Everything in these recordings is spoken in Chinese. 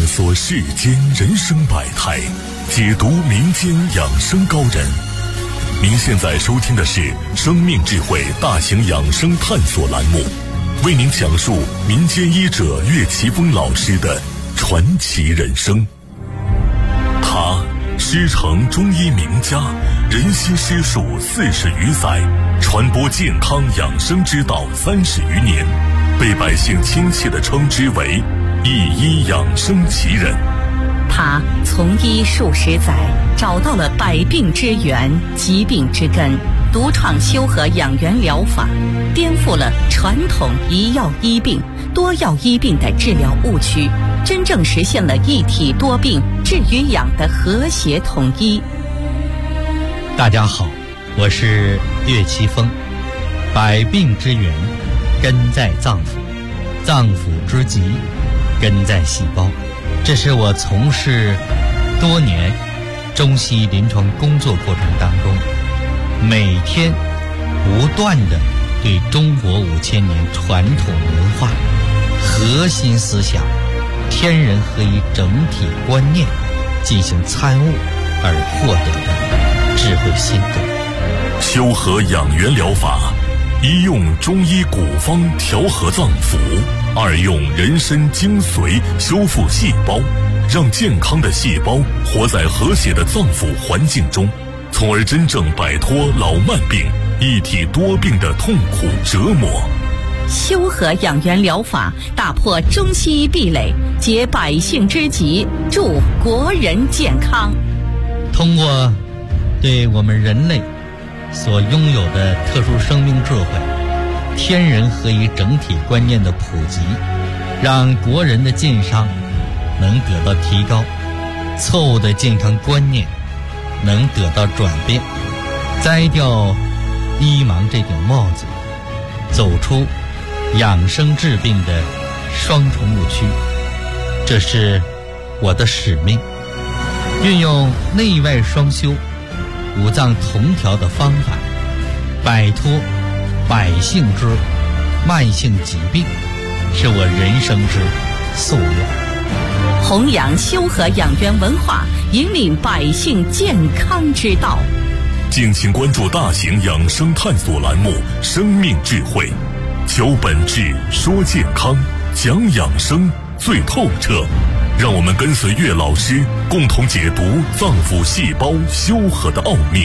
索世间人生百态，解读民间养生高人。您现在收听的是生命智慧大型养生探索栏目，为您讲述民间医者岳奇峰老师的传奇人生。他师承中医名家，人心师术40余载，传播健康养生之道30余年，被百姓亲切地称之为一医养生奇人。 他从医数十载，找到了百病之源、疾病之根，独创修和养元疗法，颠覆了传统一药医病、多药医病的治疗误区，真正实现了一体多病治与养的和谐统一。 大家好，我是岳奇峰。百病之源根在脏腑，脏腑之疾根在细胞。这是我从事多年中西医临床工作过程当中，每天不断地对中国5000年传统文化核心思想天人合一整体观念进行参悟而获得的智慧心得。 修和养元疗法，一用中医古方调和脏腑，二用人参精髓修复细胞，让健康的细胞活在和谐的脏腑环境中，从而真正摆脱老慢病、一体多病的痛苦折磨。 修和养元疗法打破中西医壁垒，解百姓之急，助国人健康。 通过对我们人类所拥有的特殊生命智慧、天人合一整体观念的普及，让国人的健康能得到提高，错误的健康观念能得到转变，摘掉医盲这顶帽子，走出养生治病的双重误区。这是我的使命，运用内外双修、五脏同调的方法，摆脱百姓之慢性疾病，是我人生之夙愿。 弘扬修和养元文化，引领百姓健康之道。 敬请关注大型养生探索栏目《生命智慧》，求本质，说健康，讲养生最透彻。让我们跟随岳老师，共同解读脏腑细胞修和的奥秘。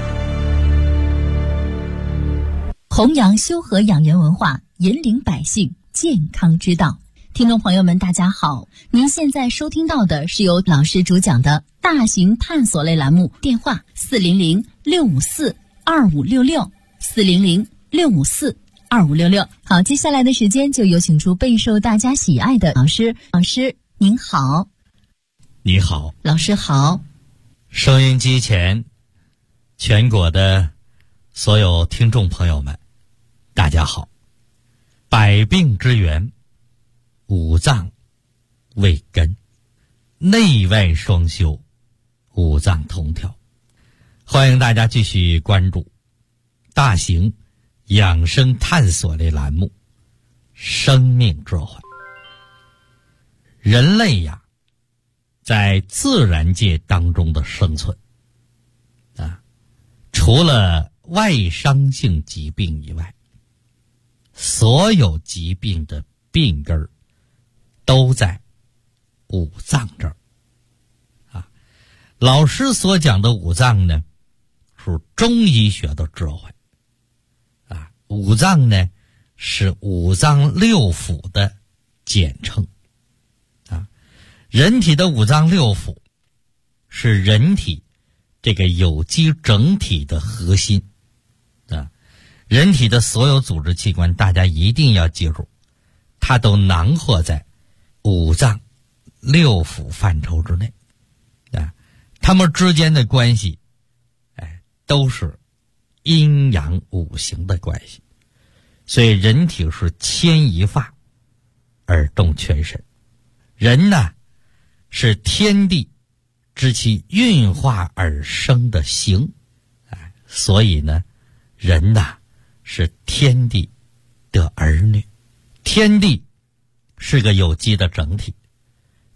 弘扬修和养元文化，引领百姓健康之道。听众朋友们大家好，您现在收听到的是由老师主讲的大型探索类栏目，电话400-654-2566 400-654-2566。好，接下来的时间就有请出备受大家喜爱的老师。老师您好。 你好。 老师好。 收音机前全国的所有听众朋友们大家好。百病之源，五脏为根，内外双修，五脏同调。欢迎大家继续关注大型养生探索类栏目《生命智慧》。人类呀，在自然界当中的生存除了外伤性疾病以外，所有疾病的病根都在五脏这儿老师所讲的五脏呢，是中医学的智慧五脏呢是五脏六腑的简称人体的五脏六腑是人体这个有机整体的核心人体的所有组织器官，大家一定要记住，它都囊括在五脏六腑范畴之内它们之间的关系都是阴阳五行的关系。所以人体是牵一发而动全身，人呢是天地知其运化而生的形所以呢人呐是天地的儿女。天地是个有机的整体，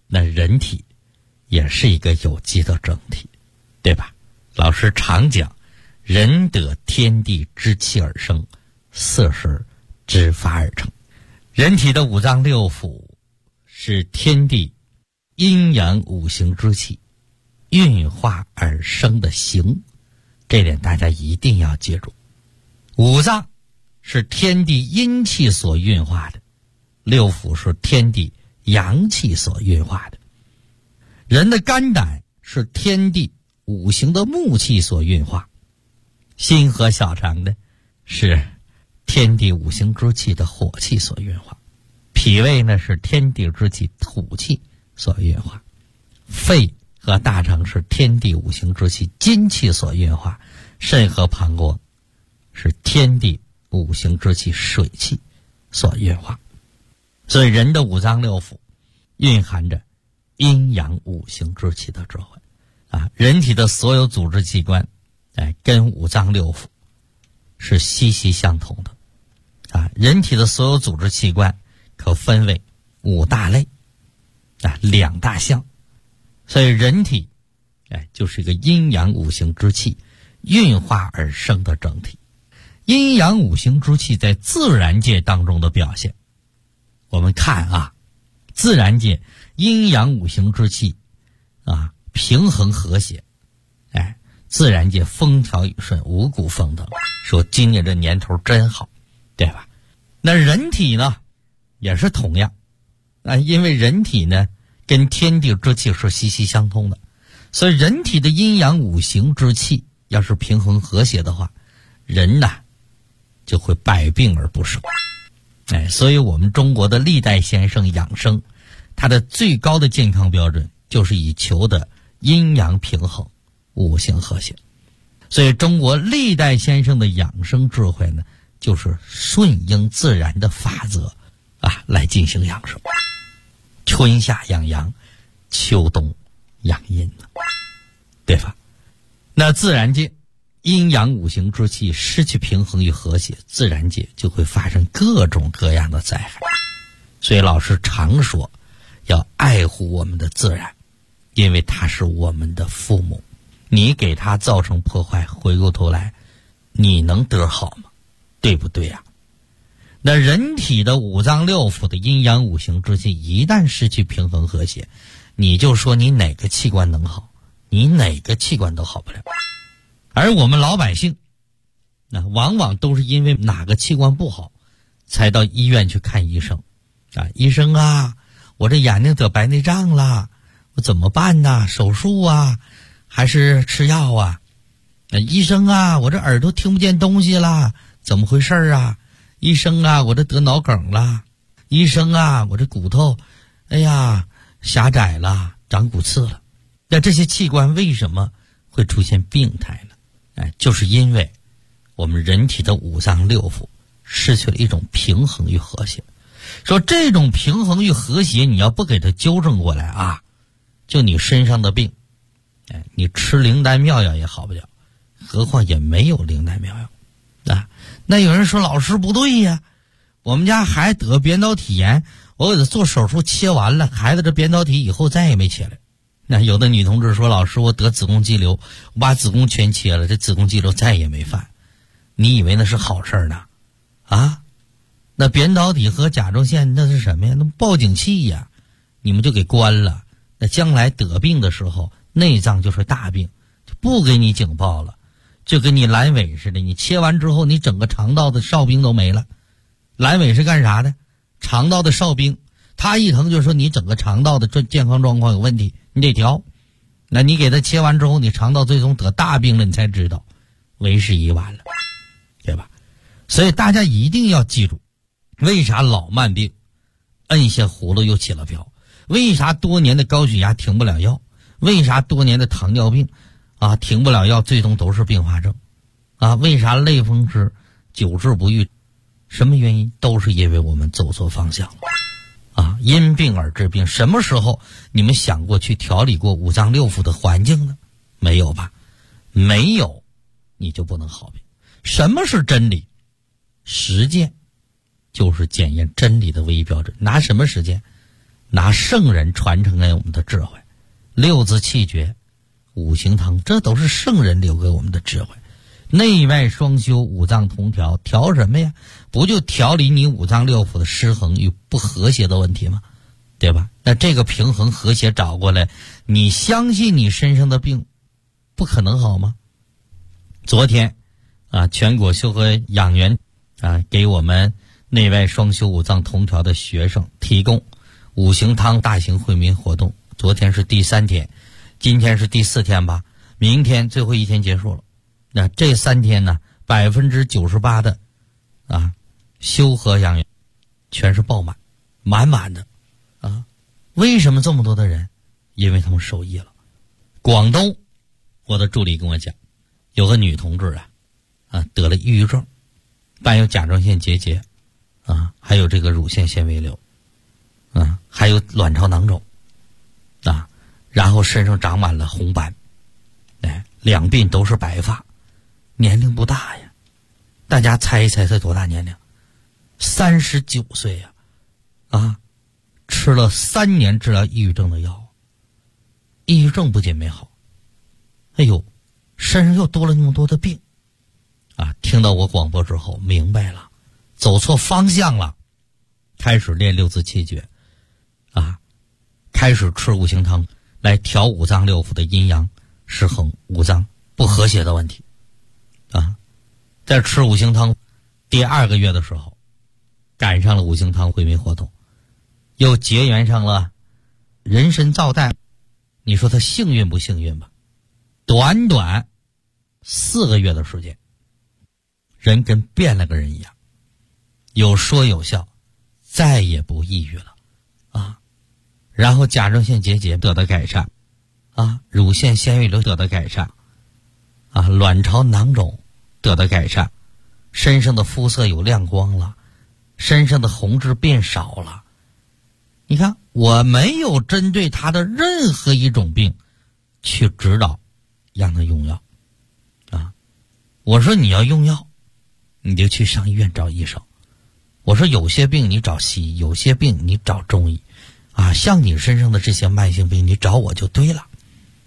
那人体也是一个有机的整体，对吧？老师常讲，人得天地之气而生，色身之发而成。人体的五脏六腑是天地阴阳五行之气运化而生的形，这点大家一定要记住。五脏是天地阴气所运化的，六腑是天地阳气所运化的。人的肝胆是天地五行的木气所运化，心和小肠呢是天地五行之气的火气所运化，脾胃呢是天地之气土气所运化，肺和大肠是天地五行之气金气所运化，肾和膀胱是天地五行之气水气所运化。所以人的五脏六腑蕴含着阴阳五行之气的智慧啊！人体的所有组织器官跟五脏六腑是息息相通的啊！人体的所有组织器官可分为五大类啊，两大项。所以人体就是一个阴阳五行之气运化而生的整体。阴阳五行之气在自然界当中的表现，我们看啊，自然界阴阳五行之气啊平衡和谐，自然界风调雨顺，五谷丰登，说今年这年头真好，对吧？那人体呢也是同样因为人体呢跟天地之气是息息相通的，所以人体的阴阳五行之气要是平衡和谐的话，人呢就会百病而不生。所以我们中国的历代先生养生，它的最高的健康标准就是以求的阴阳平衡，五行和谐。所以中国历代先生的养生智慧呢，就是顺应自然的法则来进行养生。春夏养阳，秋冬养阴，对吧？那自然界阴阳五行之气失去平衡与和谐，自然界就会发生各种各样的灾害。所以老师常说要爱护我们的自然，因为它是我们的父母，你给它造成破坏，回过头来你能得好吗？对不对呀？那人体的五脏六腑的阴阳五行之气一旦失去平衡和谐，你就说你哪个器官能好，你哪个器官都好不了。而我们老百姓往往都是因为哪个器官不好才到医院去看医生医生啊，我这眼睛得白内障了，我怎么办呢？手术啊还是吃药啊？医生啊，我这耳朵听不见东西了，怎么回事啊？医生啊，我这得脑梗了。医生啊，我这骨头狭窄了，长骨刺了。那这些器官为什么会出现病态呢？就是因为我们人体的五脏六腑失去了一种平衡与和谐。说这种平衡与和谐你要不给它纠正过来就你身上的病你吃灵丹妙药也好不了，何况也没有灵丹妙药那有人说老师不对呀，我们家孩子得扁桃体炎，我给他做手术切完了，孩子这扁桃体以后再也没切了。那有的女同志说老师我得子宫肌瘤，我把子宫全切了，这子宫肌瘤再也没犯。你以为那是好事呢？那扁桃体和甲状腺那是什么呀？那报警器呀，你们就给关了。那将来得病的时候，内脏就是大病，就不给你警报了，就跟你阑尾似的，你切完之后你整个肠道的哨兵都没了。阑尾是干啥的？肠道的哨兵，他一疼就说你整个肠道的健康状况有问题，你得调。那你给他切完之后，你肠道最终得大病了，你才知道，为时已晚了，对吧？所以大家一定要记住，为啥老慢病摁下葫芦又起了瓢？为啥多年的高血压停不了药？为啥多年的糖尿病停不了药，最终都是并发症为啥类风湿久治不愈？什么原因？都是因为我们走错方向了因病而治病。什么时候你们想过去调理过五脏六腑的环境呢？没有吧？没有，你就不能好病。什么是真理？实践就是检验真理的唯一标准。拿什么实践？ 拿圣人传承给我们的智慧，六字气诀、五行汤，这都是圣人留给我们的智慧。内外双修，五脏同调，调什么呀？不就调理你五脏六腑的失衡与不和谐的问题吗？对吧？那这个平衡和谐找过来，你相信你身上的病不可能好吗？昨天全国修和养元给我们内外双修五脏同调的学生提供五行汤大型惠民活动。昨天是第3天，今天是第4天吧，明天最后一天结束了。那这3天呢，98%的修和养元全是爆满，满满的为什么这么多的人？因为他们受益了。广东，我的助理跟我讲，有个女同志得了抑郁症，伴有甲状腺结节还有这个乳腺纤维瘤还有卵巢囊肿然后身上长满了红斑，两鬓都是白发，年龄不大呀。大家猜一猜他多大年龄？39岁呀吃了3年治疗抑郁症的药，抑郁症不仅没好，身上又多了那么多的病听到我广播之后明白了，走错方向了，开始练六字气诀开始吃五行汤来调五脏六腑的阴阳失衡、五脏不和谐的问题在吃五行汤第2个月的时候，赶上了五行汤惠民活动，又结缘上了人参皂苷。你说他幸运不幸运吧？短短4个月的时间，人跟变了个人一样，有说有笑，再也不抑郁了然后甲状腺结节得到改善乳腺纤维瘤得到改善卵巢囊肿得到改善，身上的肤色有亮光了，身上的红痣变少了。你看，我没有针对他的任何一种病去指导让他用药我说你要用药你就去上医院找医生，我说有些病你找西医，有些病你找中医像你身上的这些慢性病你找我就对了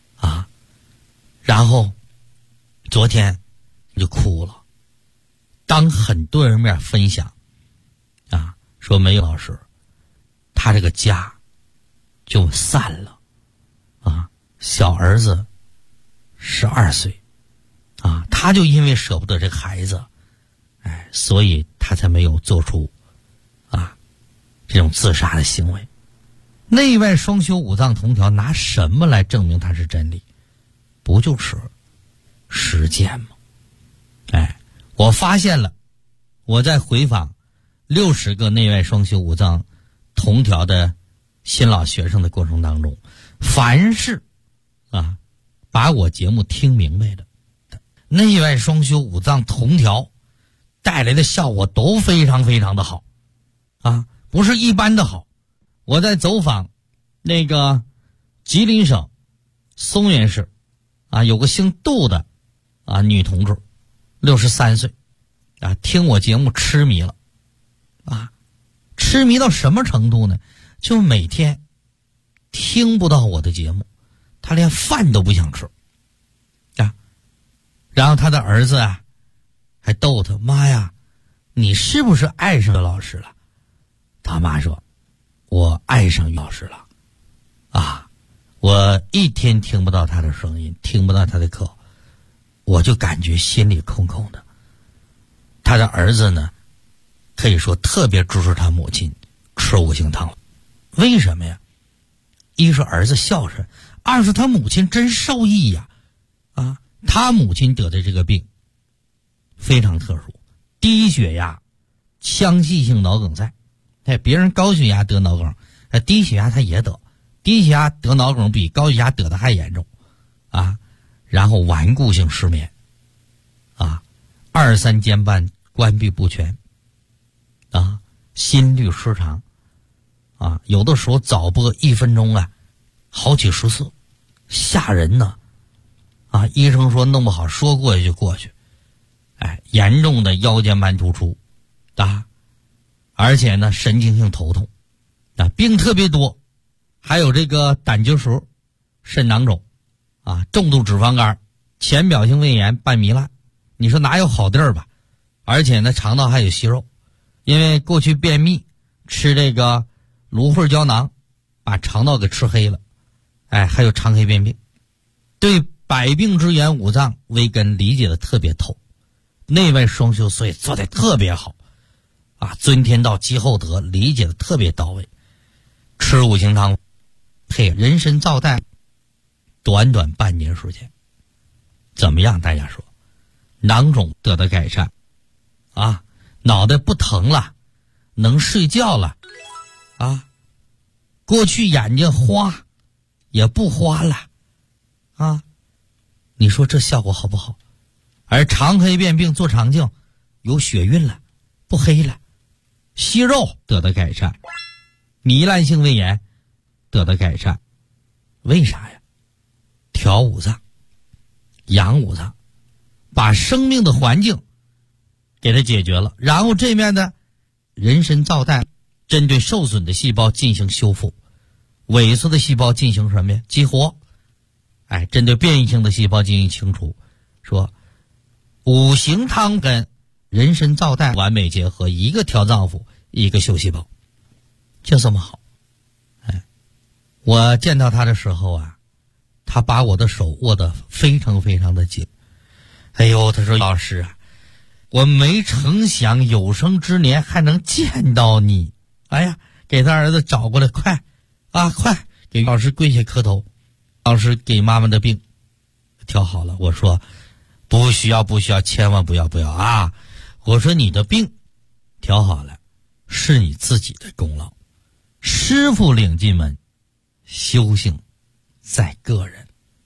然后昨天就哭了，当很多人面分享说梅老师他这个家就散了小儿子12岁他就因为舍不得这个孩子所以他才没有做出这种自杀的行为。内外双修五脏同调，拿什么来证明它是真理？不就是实践吗？我发现了，我在回访60个内外双修五脏同调的新老学生的过程当中，凡是把我节目听明白的，内外双修五脏同调带来的效果都非常非常的好不是一般的好。我在走访那个吉林省松原市有个姓杜的女同志，63岁听我节目痴迷了痴迷到什么程度呢？就每天听不到我的节目，她连饭都不想吃然后她的儿子还逗她，妈呀，你是不是爱上老师了？他妈说，我爱上于老师了我一天听不到他的声音，听不到他的课，我就感觉心里空空的。他的儿子呢，可以说特别支持他母亲吃五行汤了。为什么呀？一是儿子孝顺，二是他母亲真受益呀他母亲得的这个病非常特殊，低血压腔隙性脑梗塞。别人高血压得脑梗，低血压他也得，低血压得脑梗比高血压得的还严重然后顽固性失眠2、3间瓣关闭不全心律失常有的时候早播1分钟好几十次，吓人呢医生说弄不好说过去就过去严重的腰间盘突出而且呢神经性头痛病特别多还有这个胆结石、肾囊肿啊、重度脂肪肝、浅表性胃炎、半糜烂，你说哪有好地儿吧？而且呢，肠道还有息肉，因为过去便秘吃这个芦荟胶囊，把肠道给吃黑了，还有肠黑便病。对百病之源五脏微根理解的特别透，内外双修所以做得特别好啊，尊天道积厚德理解的特别到位。吃五行汤配人参皂苷，短短半年时间怎么样？大家说囊肿得到改善啊，脑袋不疼了，能睡觉了啊，过去眼睛花也不花了啊，你说这效果好不好？而肠黑便病做肠镜有血运了，不黑了，息肉得到改善，糜烂性胃炎得到改善。为啥呀？调五脏，养五脏，把生命的环境给它解决了，然后这面的人参皂苷针对受损的细胞进行修复，萎缩的细胞进行什么呀？激活。针对变异性的细胞进行清除。说五行汤跟人参皂苷完美结合，一个调脏腑，一个修细胞，就这么好。我见到他的时候啊，他把我的手握得非常非常的紧。哎呦，他说老师啊，我没成想有生之年还能见到你。哎呀，给他儿子找过来，快给老师跪下磕头。老师给妈妈的病调好了。我说不需要，千万不要啊！我说你的病调好了是你自己的功劳，师傅领进门，修行在个人。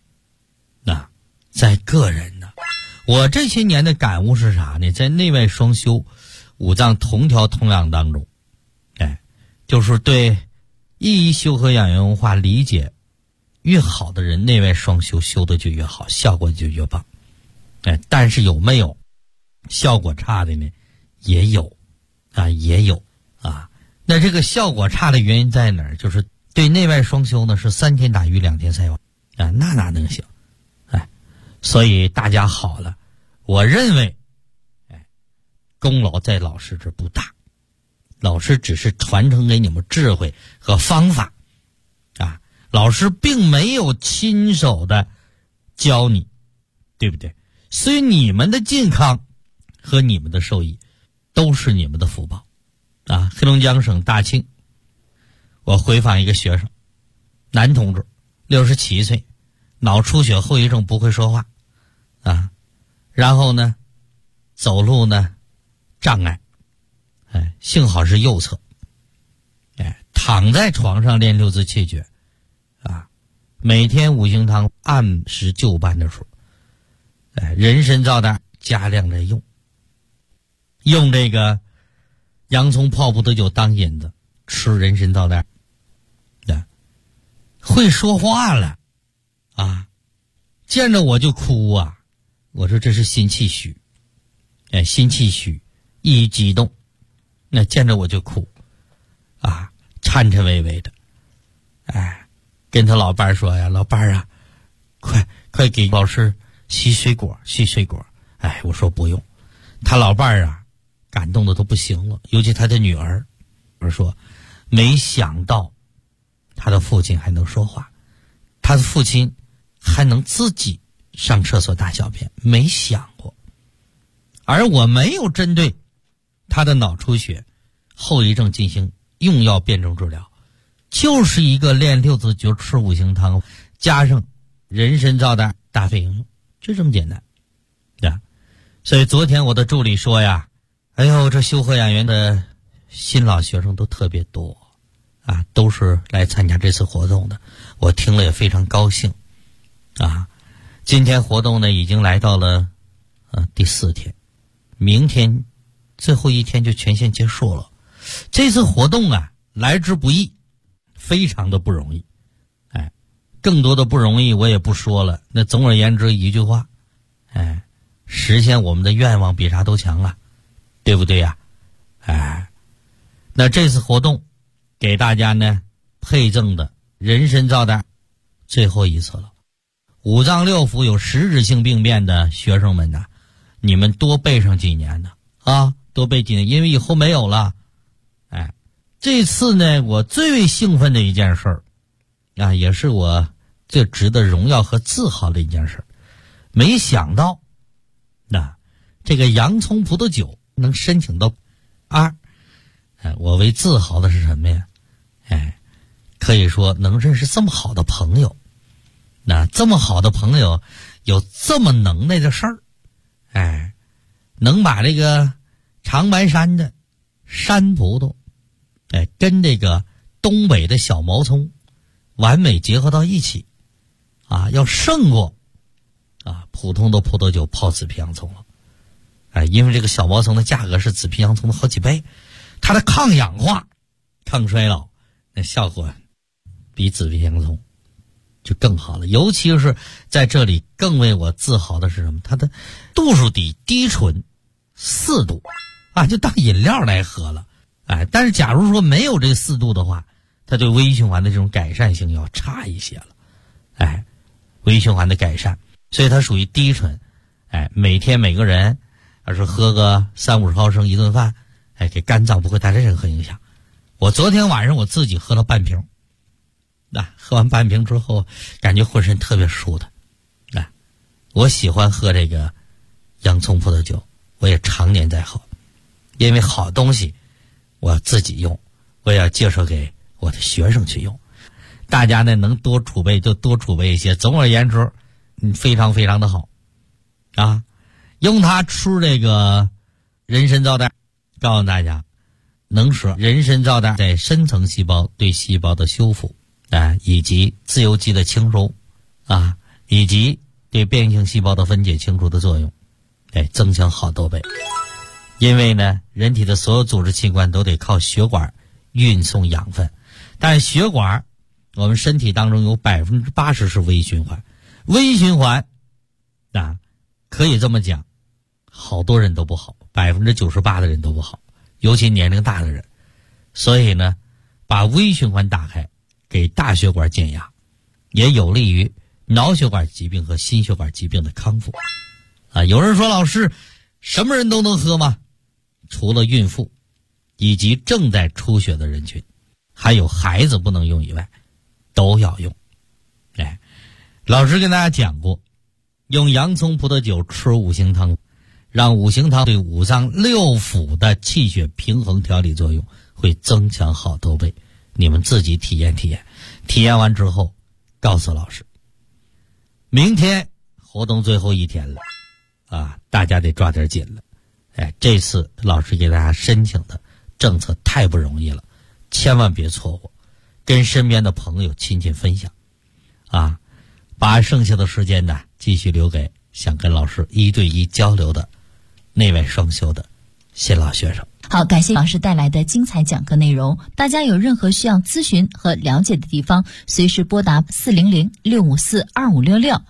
在个人呢。我这些年的感悟是啥呢？在内外双修、五脏同调同养当中，就是对一修和养元文化理解越好的人，内外双修修的就越好，效果就越棒。但是有没有效果差的呢？也有啊。那这个效果差的原因在哪儿？就是对内外双修呢是3天打鱼2天晒网啊，那哪能行？所以大家好了，我认为功劳在老师这不大，老师只是传承给你们智慧和方法啊，老师并没有亲手的教你，对不对？所以你们的健康和你们的受益都是你们的福报啊。黑龙江省大庆，我回访一个学生，男同志，67岁，脑出血后遗症，不会说话啊，然后呢走路呢障碍，幸好是右侧，躺在床上练6字气诀啊，每天五行汤按时就班的数，人参皂苷加量的用这个洋葱泡葡萄酒当引子，吃人参皂苷，会说话了啊，见着我就哭啊。我说这是心气虚，心气虚，一激动，那见着我就哭啊，颤颤巍巍的，跟他老伴儿说呀，老伴儿啊，快给老师洗水果。我说不用。他老伴儿啊感动的都不行了，尤其他的女儿。我说没想到他的父亲还能说话，他的父亲还能自己上厕所大小便，没想过。而我没有针对他的脑出血后遗症进行用药辩证治疗，就是一个练6字诀，吃五行汤，加上人参皂苷搭配应用，就这么简单呀。所以昨天我的助理说呀，哎呦，这修和养元的新老学生都特别多啊，都是来参加这次活动的，我听了也非常高兴啊。今天活动呢已经来到了第4天，明天最后一天就全线结束了。这次活动啊来之不易，非常的不容易，更多的不容易我也不说了。那总而言之一句话，实现我们的愿望比啥都强啊，对不对呀？那这次活动给大家呢配赠的人参皂苷最后一次了。五脏六腑有实质性病变的学生们呢，你们多备上几年呢啊，多备几年，因为以后没有了。哎，这次呢，我最为兴奋的一件事儿啊，也是我最值得荣耀和自豪的一件事儿。没想到，这个洋葱葡萄酒能申请到2，我为自豪的是什么呀？可以说能认识这么好的朋友，这么好的朋友有这么能耐的事儿，能把这个长白山的山葡萄，跟这个东北的小毛葱完美结合到一起，要胜过普通的葡萄酒泡紫皮洋葱了。因为这个小毛葱的价格是紫皮洋葱的好几倍，它的抗氧化、抗衰老那效果比紫皮洋葱就更好了。尤其是在这里更为我自豪的是什么？它的度数低醇4度就当饮料来喝了。但是假如说没有这4度的话，它对微循环的这种改善性要差一些了。微循环的改善，所以它属于低醇。每天每个人要是喝个30-50毫升一顿饭，给肝脏不会带来任何影响。我昨天晚上我自己喝了半瓶，喝完半瓶之后感觉浑身特别舒坦。我喜欢喝这个洋葱葡萄酒，我也常年在喝，因为好东西我要自己用，我也要介绍给我的学生去用。大家呢能多储备就多储备一些，总而言之非常非常的好用它吃这个人参皂苷，告诉大家能使人参皂苷在深层细胞对细胞的修复以及自由基的清收以及对变性细胞的分解清除的作用增强好多倍。因为呢人体的所有组织器官都得靠血管运送养分，但是血管我们身体当中有80%是微循环，微循环可以这么讲，好多人都不好，98%的人都不好，尤其年龄大的人。所以呢把微循环打开，给大血管减压，也有利于脑血管疾病和心血管疾病的康复有人说老师什么人都能喝吗？除了孕妇以及正在出血的人群，还有孩子不能用以外都要用。老师跟大家讲过，用洋葱葡萄酒吃五行汤，让五行汤对五脏六腑的气血平衡调理作用会增强好多倍。你们自己体验体验，体验完之后告诉老师。明天活动最后一天了大家得抓点紧了。这次老师给大家申请的政策太不容易了，千万别错过，跟身边的朋友亲戚分享把剩下的时间呢继续留给想跟老师1对1交流的那位双修的新老学生。 好，感谢老师带来的精彩讲课内容。大家有任何需要咨询和了解的地方，随时拨打400-654-2566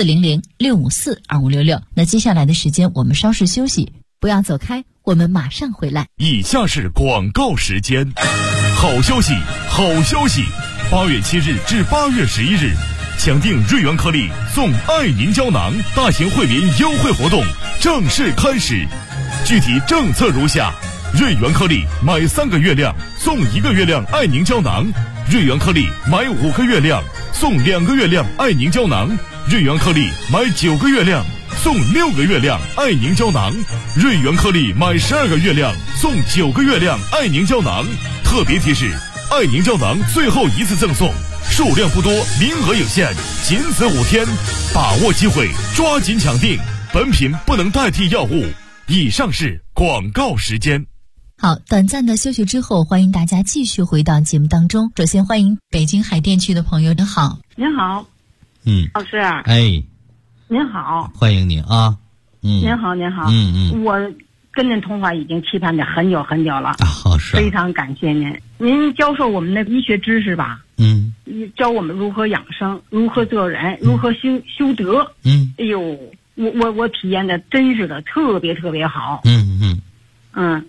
400-654-2566。那接下来的时间我们稍事休息，不要走开，我们马上回来。 以下是广告时间。好消息，好消息！8月7日至8月11日，抢订瑞元颗粒送爱凝胶囊大型惠民优惠活动正式开始。具体政策如下：瑞元颗粒买3个月亮送1个月亮爱凝胶囊，瑞元颗粒买5个月亮送2个月亮爱凝胶囊，瑞元颗粒买9个月亮送6个月亮爱凝胶囊，瑞元颗粒买12个月亮送9个月亮爱凝胶囊。特别提示：爱凝胶囊最后一次赠送，数量不多，名额有限，仅此5天，把握机会，抓紧抢订。本品不能代替药物。以上是广告时间。 好，短暂的休息之后，欢迎大家继续回到节目当中。首先欢迎北京海淀区的朋友，您好。 您好，老师。您好， 欢迎您您好，您好。我跟您通话已经期盼着很久很久了是非常感谢您。您教授我们的医学知识吧，教我们如何养生，如何做人，如何修德。哎呦，我体验的真是的特别特别好。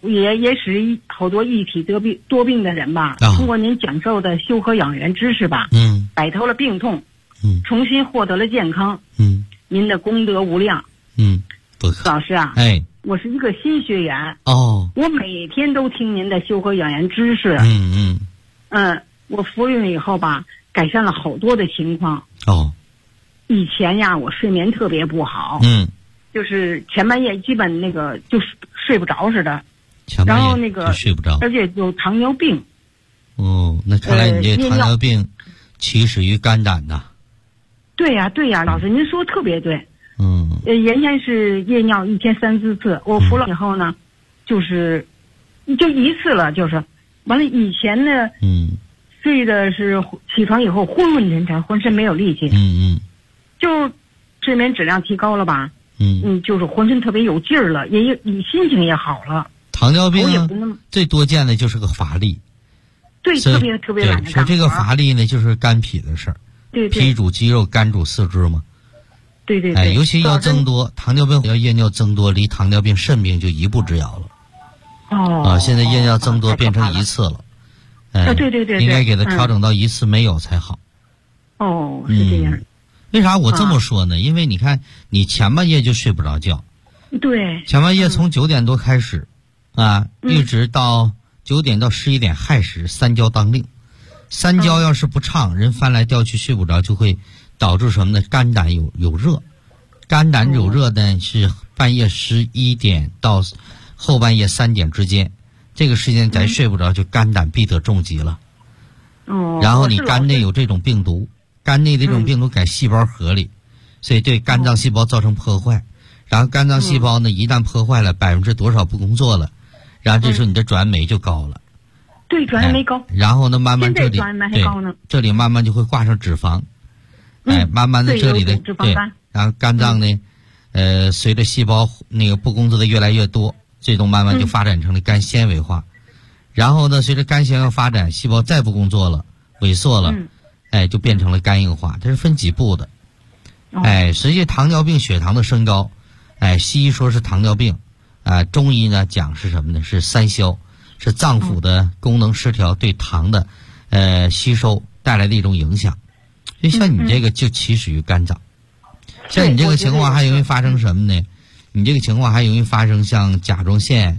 也使好多一体多病的人吧，通过您讲授的修和养元知识吧，摆脱了病痛，重新获得了健康，您的功德无量，老师啊，我是一个新学员我每天都听您的修和养元知识，我服用以后吧，改善了好多的情况。以前呀，我睡眠特别不好，就是前半夜基本那个就是睡不着似的，然后那个睡不着， 而且有糖尿病。 那看来你这糖尿病起始于肝胆呐。 对呀，老师您说特别对。原先是夜尿1天3、4次，我服了以后呢，就一次了，就是完了。以前呢，睡的是起床以后昏昏沉沉，浑身没有力气，就睡眠质量提高了吧，就是浑身特别有劲儿了，你心情也好了。 糖尿病最多见的就是个乏力， 对，特别懒得干活。 说这个乏力呢，就是肝脾的事儿，脾主肌肉，肝主四肢嘛。 对， 尤其要增多，糖尿病要夜尿增多，离糖尿病肾病就一步之遥了。现在夜尿增多变成1次了。 对， 应该给它调整到1次没有才好。 是这样。 为啥我这么说呢？因为你看，你前半夜就睡不着觉。 对。 前半夜从9点多开始，一直到9点到11点亥时，3焦当令。3焦要是不畅，人翻来调去睡不着，就会导致什么呢？肝胆有热。肝胆有热呢，是半夜11点到后半夜3点之间。这个时间咱睡不着，就肝胆必得重疾了。然后你肝内有这种病毒，肝内的这种病毒在细胞核里，所以对肝脏细胞造成破坏。然后肝脏细胞呢，一旦破坏了，% 多少不工作了，然后这时候你的转酶就高了。 对，转氨酶高。 然后呢，慢慢这里这里慢慢就会挂上脂肪。慢慢的这里的对，然后肝脏呢，随着细胞那个不工作的越来越多。最终慢慢就发展成了肝纤维化，然后呢，随着肝纤维发展，细胞再不工作了，萎缩了，就变成了肝硬化。这是分几步的。实际糖尿病血糖的升高，西医说是糖尿病，中医呢讲是什么呢？是3消，是脏腑的功能失调对糖的吸收带来的一种影响。所以像你这个就起始于肝脏，像你这个情况还容易发生什么呢？你这个情况还容易发生像甲状腺、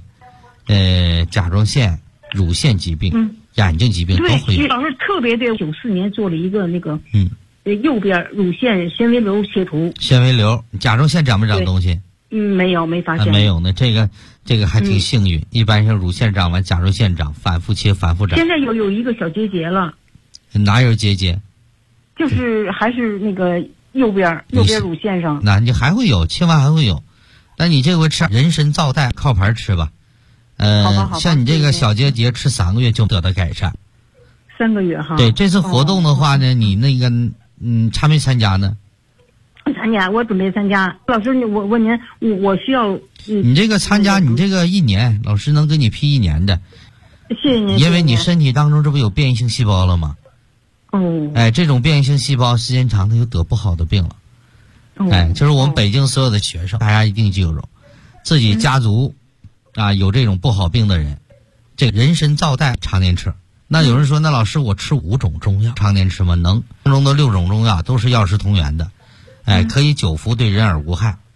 乳腺疾病、眼睛疾病都会有。 老师特别对，94年做了一个那个右边乳腺纤维瘤切除。 纤维瘤，甲状腺长没长东西？ 没发现。 没有呢，这个还挺幸运。一般像乳腺长完，甲状腺长，反复切，反复长。 现在有一个小结节了。 哪有结节？ 就是还是那个右边乳腺上。 那你还会有，切完还会有。那你这回吃人参皂苷靠盘吃吧，像你这个小结节吃3个月就得到改善。 3个月哈。 对，这次活动的话呢，你那个参没参加呢？ 参加，我准备参加。老师，我问您，我需要你这个参加，你这个1年，老师能给你批1年的。 谢谢您。 因为你身体当中这不有变异性细胞了吗？这种变异性细胞时间长，它就得不好的病了。就是我们北京所有的学生，大家一定记住，自己家族有这种不好病的人，这个人参皂苷常年吃。那有人说，那老师我吃5种中药常年吃吗？能，其中的6种中药都是药食同源的，可以久服，对人耳无害。